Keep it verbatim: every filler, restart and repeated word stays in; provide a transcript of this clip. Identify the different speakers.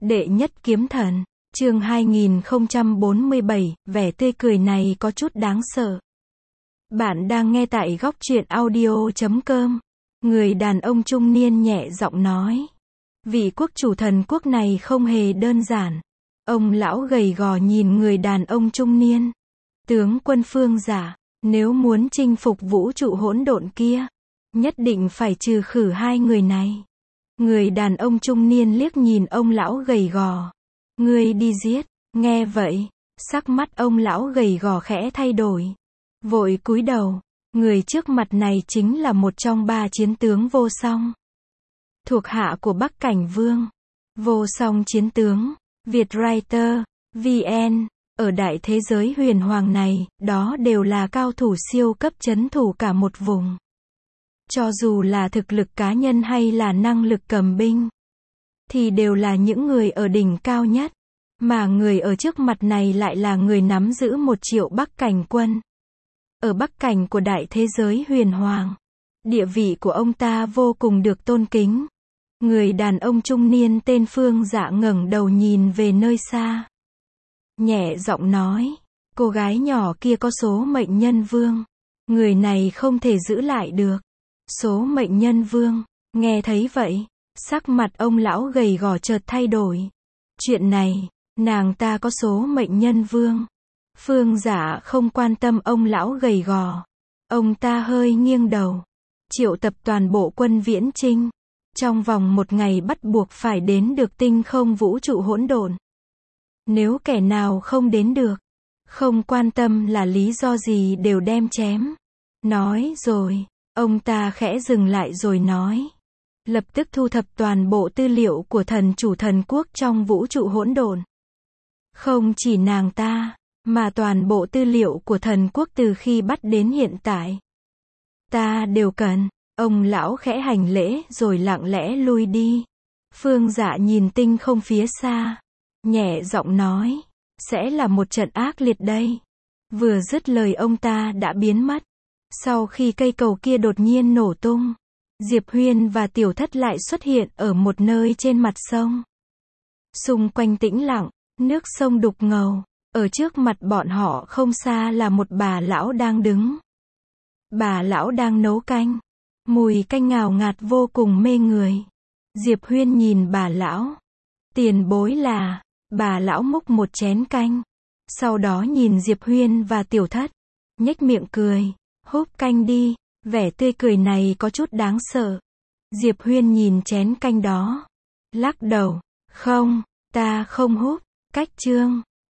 Speaker 1: Đệ nhất kiếm thần, chương hai nghìn không trăm bốn mươi bảy, vẻ tươi cười này có chút đáng sợ. Bạn đang nghe tại góc truyện audio chấm com. Người đàn ông trung niên nhẹ giọng nói. Vị quốc chủ thần quốc này không hề đơn giản. Ông lão gầy gò nhìn người đàn ông trung niên. Tướng quân Phương Giả, nếu muốn chinh phục vũ trụ hỗn độn kia, nhất định phải trừ khử hai người này. Người đàn ông trung niên liếc nhìn ông lão gầy gò. Ngươi đi giết. Nghe vậy, sắc mắt ông lão gầy gò khẽ thay đổi. Vội cúi đầu. Người trước mặt này chính là một trong ba chiến tướng vô song, thuộc hạ của Bắc Cảnh Vương. Vô song chiến tướng, Vietwriter, vê en, ở đại thế giới huyền hoàng này, đó đều là cao thủ siêu cấp trấn thủ cả một vùng. Cho dù là thực lực cá nhân hay là năng lực cầm binh, thì đều là những người ở đỉnh cao nhất. Mà người ở trước mặt này lại là người nắm giữ một triệu Bắc Cảnh quân. Ở Bắc Cảnh của đại thế giới huyền hoàng, địa vị của ông ta vô cùng được tôn kính. Người đàn ông trung niên tên Phương Dạ ngẩng đầu nhìn về nơi xa. Nhẹ giọng nói, cô gái nhỏ kia có số mệnh nhân vương. Người này không thể giữ lại được. Số mệnh nhân vương, nghe thấy vậy, sắc mặt ông lão gầy gò chợt thay đổi. Chuyện này, nàng ta có số mệnh nhân vương. Phương Giả không quan tâm ông lão gầy gò. Ông ta hơi nghiêng đầu. Triệu tập toàn bộ quân viễn chinh. Trong vòng một ngày bắt buộc phải đến được tinh không vũ trụ hỗn độn. Nếu kẻ nào không đến được, không quan tâm là lý do gì đều đem chém. Nói rồi, ông ta khẽ dừng lại rồi nói. Lập tức thu thập toàn bộ tư liệu của thần chủ thần quốc trong vũ trụ hỗn độn. Không chỉ nàng ta, mà toàn bộ tư liệu của thần quốc từ khi bắt đến hiện tại. Ta đều cần. Ông lão khẽ hành lễ rồi lặng lẽ lui đi. Phương Dạ nhìn tinh không phía xa. Nhẹ giọng nói. Sẽ là một trận ác liệt đây. Vừa dứt lời ông ta đã biến mất. Sau khi cây cầu kia đột nhiên nổ tung, Diệp Huyên và Tiểu Thất lại xuất hiện ở một nơi trên mặt sông. Xung quanh tĩnh lặng, nước sông đục ngầu. Ở trước mặt bọn họ không xa là một bà lão đang đứng. Bà lão đang nấu canh. Mùi canh ngào ngạt vô cùng mê người. Diệp Huyên nhìn bà lão. Tiền bối là. Bà lão múc một chén canh. Sau đó nhìn Diệp Huyên và Tiểu Thất. Nhếch miệng cười. Húp canh đi. Vẻ tươi cười này có chút đáng sợ. Diệp Huyên nhìn chén canh đó. Lắc đầu. Không, ta không húp. Cách chương.